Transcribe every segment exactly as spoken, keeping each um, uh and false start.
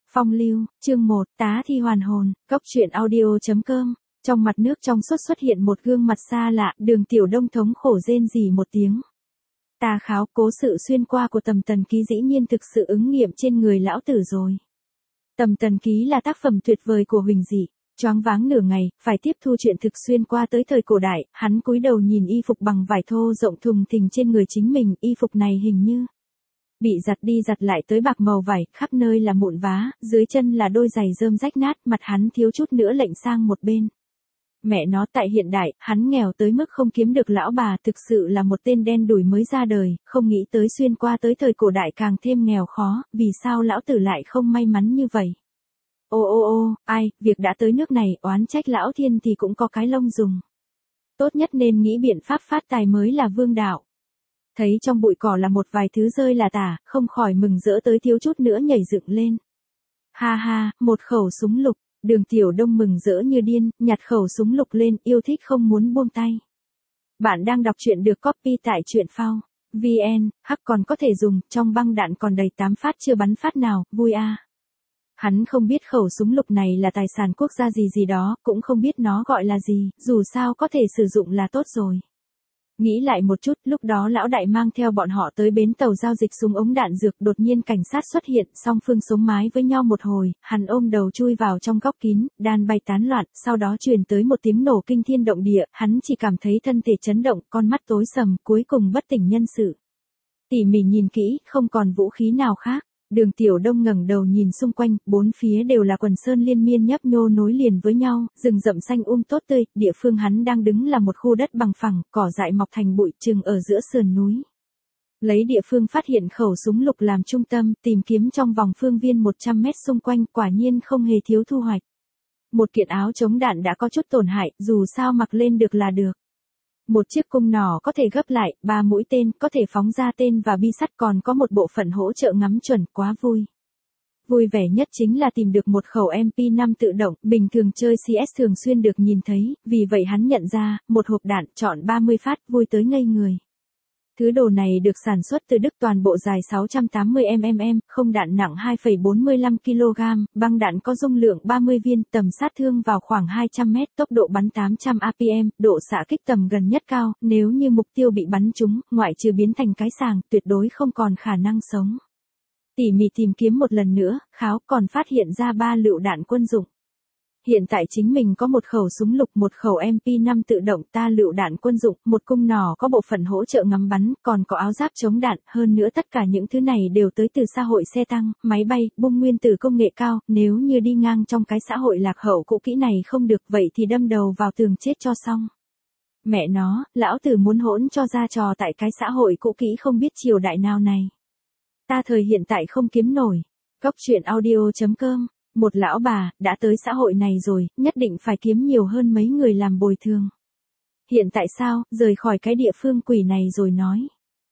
Phong lưu, chương một, tá thi hoàn hồn, góc truyện audio.com. Trong mặt nước trong suốt xuất hiện một gương mặt xa lạ, Đường Tiểu Đông thống khổ rên rỉ một tiếng. Ta kháo, cố sự xuyên qua của Tầm Tần Ký dĩ nhiên thực sự ứng nghiệm trên người lão tử rồi. Tầm Tần Ký là tác phẩm tuyệt vời của Huỳnh Dị. Choáng váng nửa ngày, phải tiếp thu chuyện thực xuyên qua tới thời cổ đại, hắn cúi đầu nhìn y phục bằng vải thô rộng thùng thình trên người chính mình, y phục này hình như bị giặt đi giặt lại tới bạc màu vải, khắp nơi là mụn vá, dưới chân là đôi giày rơm rách nát, mặt hắn thiếu chút nữa lệch sang một bên. Mẹ nó, tại hiện đại, hắn nghèo tới mức không kiếm được lão bà, thực sự là một tên đen đủi mới ra đời, không nghĩ tới xuyên qua tới thời cổ đại càng thêm nghèo khó, vì sao lão tử lại không may mắn như vậy. Ô ô ô, ai, việc đã tới nước này, oán trách lão thiên thì cũng có cái lông dùng. Tốt nhất nên nghĩ biện pháp phát tài mới là vương đạo. Thấy trong bụi cỏ là một vài thứ rơi là tả, không khỏi mừng rỡ tới thiếu chút nữa nhảy dựng lên. Ha ha, một khẩu súng lục, Đường Tiểu Đông mừng rỡ như điên, nhặt khẩu súng lục lên, yêu thích không muốn buông tay. Bạn đang đọc truyện được copy tại truyện phao chấm vn, hắc còn có thể dùng, trong băng đạn còn đầy tám phát chưa bắn phát nào, vui a. À. Hắn không biết khẩu súng lục này là tài sản quốc gia gì gì đó, cũng không biết nó gọi là gì, dù sao có thể sử dụng là tốt rồi. Nghĩ lại một chút, lúc đó lão đại mang theo bọn họ tới bến tàu giao dịch súng ống đạn dược, đột nhiên cảnh sát xuất hiện, song phương sống mái với nhau một hồi, hắn ôm đầu chui vào trong góc kín, đàn bay tán loạn, sau đó truyền tới một tiếng nổ kinh thiên động địa, hắn chỉ cảm thấy thân thể chấn động, con mắt tối sầm, cuối cùng bất tỉnh nhân sự. Tỉ mỉ nhìn kỹ, không còn vũ khí nào khác. Đường Tiểu Đông ngẩng đầu nhìn xung quanh, bốn phía đều là quần sơn liên miên nhấp nhô nối liền với nhau, rừng rậm xanh um tốt tươi, địa phương hắn đang đứng là một khu đất bằng phẳng, cỏ dại mọc thành bụi chừng ở giữa sườn núi. Lấy địa phương phát hiện khẩu súng lục làm trung tâm, tìm kiếm trong vòng phương viên một trăm mét xung quanh, quả nhiên không hề thiếu thu hoạch. Một kiện áo chống đạn đã có chút tổn hại, dù sao mặc lên được là được. Một chiếc cung nỏ có thể gấp lại, ba mũi tên, có thể phóng ra tên và bi sắt, còn có một bộ phận hỗ trợ ngắm chuẩn, quá vui. Vui vẻ nhất chính là tìm được một khẩu em pê năm tự động, bình thường chơi xê ét thường xuyên được nhìn thấy, vì vậy hắn nhận ra, một hộp đạn, chọn ba mươi phát, vui tới ngây người. Thứ đồ này được sản xuất từ Đức, toàn bộ dài sáu trăm tám mươi mi li mét, không đạn nặng hai phẩy bốn mươi lăm ki lô gam, băng đạn có dung lượng ba mươi viên, tầm sát thương vào khoảng hai trăm mét, tốc độ bắn tám trăm a pê em, độ xạ kích tầm gần nhất cao, nếu như mục tiêu bị bắn trúng, ngoại trừ biến thành cái sàng, tuyệt đối không còn khả năng sống. Tỉ mỉ tìm kiếm một lần nữa, Kháo còn phát hiện ra ba lựu đạn quân dụng. Hiện tại chính mình có một khẩu súng lục, một khẩu em pê năm tự động, ta lựu đạn quân dụng, một cung nỏ có bộ phận hỗ trợ ngắm bắn, còn có áo giáp chống đạn, hơn nữa tất cả những thứ này đều tới từ xã hội xe tăng, máy bay, bom nguyên tử công nghệ cao, nếu như đi ngang trong cái xã hội lạc hậu cũ kỹ này không được, vậy thì đâm đầu vào tường chết cho xong. Mẹ nó, lão tử muốn hỗn cho ra trò tại cái xã hội cũ kỹ không biết triều đại nào này. Ta thời hiện tại không kiếm nổi. Góc truyện audio.com. Một lão bà, đã tới xã hội này rồi, nhất định phải kiếm nhiều hơn mấy người làm bồi thường. Hiện tại sao, rời khỏi cái địa phương quỷ này rồi nói.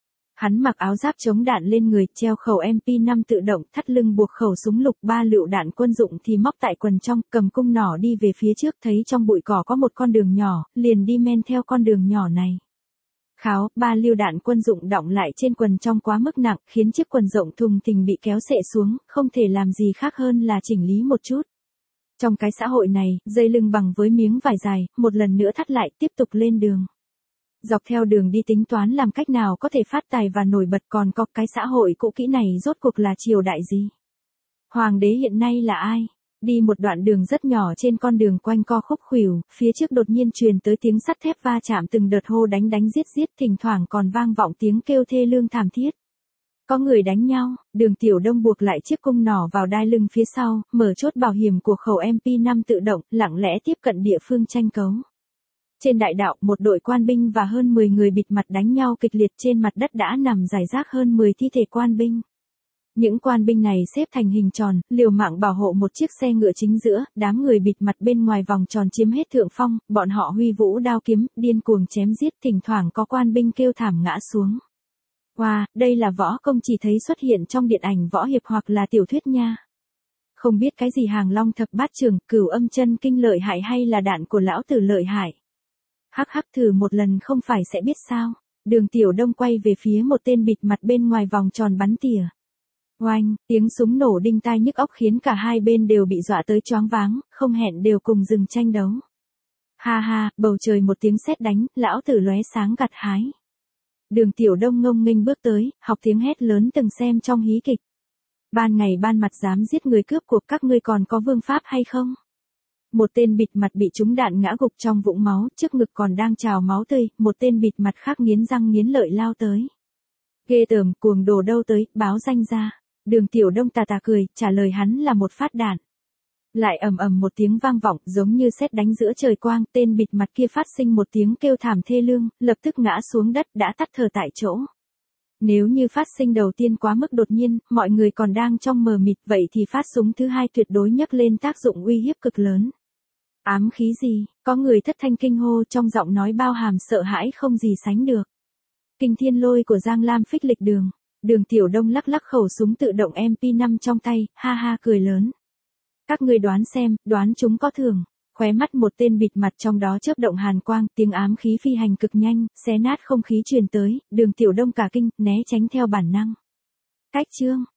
Hắn mặc áo giáp chống đạn lên người, treo khẩu em pê năm tự động, thắt lưng buộc khẩu súng lục, ba lựu đạn quân dụng thì móc tại quần trong, cầm cung nỏ đi về phía trước, thấy trong bụi cỏ có một con đường nhỏ, liền đi men theo con đường nhỏ này. Kháo, ba lựu đạn quân dụng đọng lại trên quần trong quá mức nặng, khiến chiếc quần rộng thùng thình bị kéo xệ xuống, không thể làm gì khác hơn là chỉnh lý một chút. Trong cái xã hội này, dây lưng bằng với miếng vải dài, một lần nữa thắt lại, tiếp tục lên đường. Dọc theo đường đi tính toán làm cách nào có thể phát tài và nổi bật, còn có cái xã hội cũ kỹ này rốt cuộc là triều đại gì? Hoàng đế hiện nay là ai? Đi một đoạn đường rất nhỏ trên con đường quanh co khúc khuỷu, phía trước đột nhiên truyền tới tiếng sắt thép va chạm, từng đợt hô đánh đánh giết giết, thỉnh thoảng còn vang vọng tiếng kêu thê lương thảm thiết. Có người đánh nhau, Đường Tiểu Đông buộc lại chiếc cung nỏ vào đai lưng phía sau, mở chốt bảo hiểm của khẩu em pê năm tự động, lặng lẽ tiếp cận địa phương tranh cấu. Trên đại đạo, một đội quan binh và hơn mười người bịt mặt đánh nhau kịch liệt, trên mặt đất đã nằm rải rác hơn mười thi thể quan binh. Những quan binh này xếp thành hình tròn, liều mạng bảo hộ một chiếc xe ngựa chính giữa, đám người bịt mặt bên ngoài vòng tròn chiếm hết thượng phong, bọn họ huy vũ đao kiếm, điên cuồng chém giết, thỉnh thoảng có quan binh kêu thảm ngã xuống. Wow, đây là võ công chỉ thấy xuất hiện trong điện ảnh võ hiệp hoặc là tiểu thuyết nha. Không biết cái gì hàng long thập bát trường, cửu âm chân kinh lợi hại hay là đạn của lão tử lợi hại. Hắc hắc, thử một lần không phải sẽ biết sao. Đường Tiểu Đông quay về phía một tên bịt mặt bên ngoài vòng tròn bắn tỉa. Oanh, tiếng súng nổ đinh tai nhức óc khiến cả hai bên đều bị dọa tới choáng váng, không hẹn đều cùng dừng tranh đấu. Ha ha, bầu trời một tiếng sét đánh, lão tử lóe sáng gặt hái. Đường Tiểu Đông ngông nghênh bước tới, học tiếng hét lớn từng xem trong hí kịch. Ban ngày ban mặt dám giết người cướp cuộc, các ngươi còn có vương pháp hay không? Một tên bịt mặt bị trúng đạn ngã gục trong vũng máu, trước ngực còn đang trào máu tươi, một tên bịt mặt khác nghiến răng nghiến lợi lao tới. Ghê tởm, cuồng đồ đâu tới, báo danh ra. Đường Tiểu Đông tà tà cười, trả lời hắn là một phát đạn. Lại ầm ầm một tiếng vang vọng, giống như sét đánh giữa trời quang, tên bịt mặt kia phát sinh một tiếng kêu thảm thê lương, lập tức ngã xuống đất đã tắt thở tại chỗ. Nếu như phát sinh đầu tiên quá mức đột nhiên, mọi người còn đang trong mờ mịt, vậy thì phát súng thứ hai tuyệt đối nhấc lên tác dụng uy hiếp cực lớn. Ám khí gì? Có người thất thanh kinh hô, trong giọng nói bao hàm sợ hãi không gì sánh được. Kinh thiên lôi của Giang Lam phích lịch đường. Đường Tiểu Đông lắc lắc khẩu súng tự động em pê năm trong tay, ha ha cười lớn. Các ngươi đoán xem, đoán chúng có thưởng. Khóe mắt một tên bịt mặt trong đó chớp động hàn quang, tiếng ám khí phi hành cực nhanh, xé nát không khí truyền tới, Đường Tiểu Đông cả kinh, né tránh theo bản năng. Cách chương